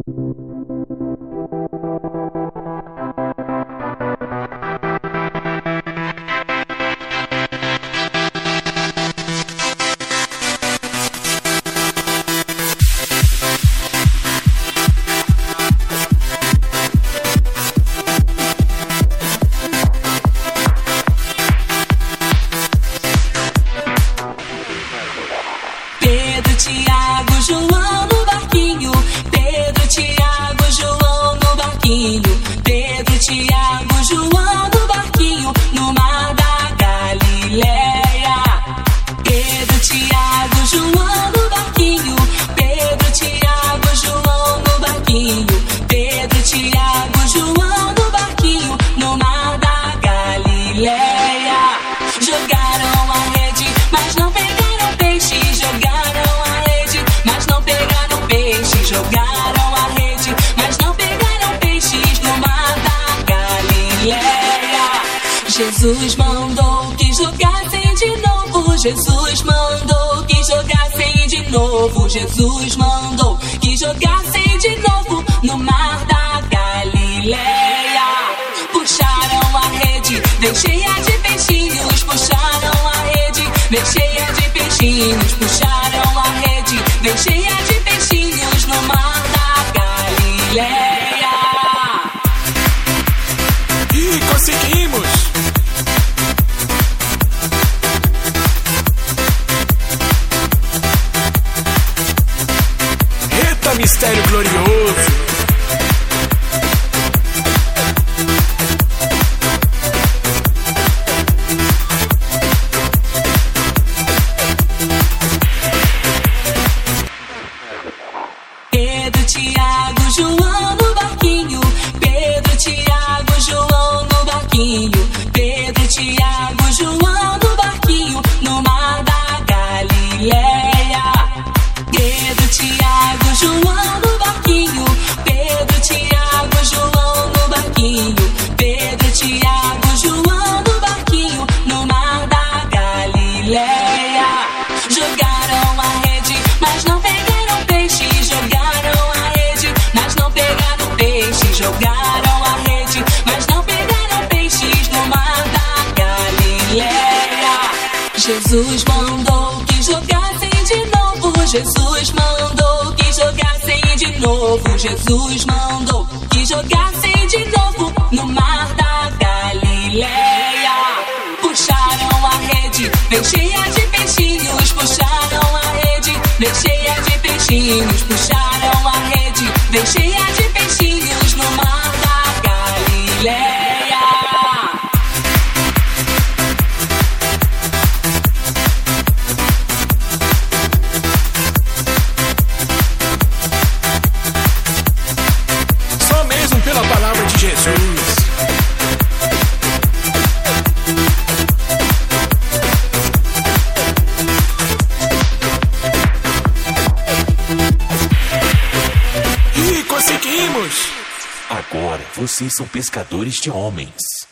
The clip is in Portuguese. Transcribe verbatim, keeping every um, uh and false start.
Pedro, Tiago, João no barquinho. Pedro, Tiago, João no barquinho. Pedro, Tiago, João no barquinho, no mar da Galileia. Pedro, Tiago, João no barquinho. Pedro, Tiago, João no barquinho. Pedro, Tiago, João no barquinho, no mar da Galileia. Jogaram a rede, mas não pegaram peixe. Jogaram a rede, mas não pegaram peixe. Jogaram a rede, mas não pegaram peixes no mar da Galileia. Jesus mandou que jogassem de novo. Jesus mandou que jogassem de novo. Jesus mandou que jogassem de novo no mar da Galileia. Puxaram a rede, bem cheia de peixinhos. Puxaram a rede, bem cheia de peixinhos. Puxaram a rede, bem cheia de peixinhos no mar da Galileia. E conseguimos! Eita, mistério glorioso! Pedro, Tiago, João no barquinho. Pedro, Tiago, João no barquinho. Pedro, Tiago, João no barquinho, no mar da Galileia. Pedro, Tiago, João no barquinho. Pedro, Tiago, João no barquinho. Pedro, Tiago, João no barquinho, no mar da Galileia. Jogaram a rede, mas não pegaram peixe. Jogaram a rede, mas não pegaram peixe. Jogaram a rede, mas não pegaram peixes no mar da Galileia. Jesus mandou que jogassem de novo. Jesus mandou que jogassem de novo. Jesus mandou que jogassem de novo no mar da Galileia. Puxaram a rede, bem cheia de peixinhos. Puxaram a rede, bem cheia de peixinhos. Puxaram a rede, bem cheia de peixinhos no mar da Galileia. Só mesmo pela palavra de Jesus. E conseguimos! Agora vocês são pescadores de homens.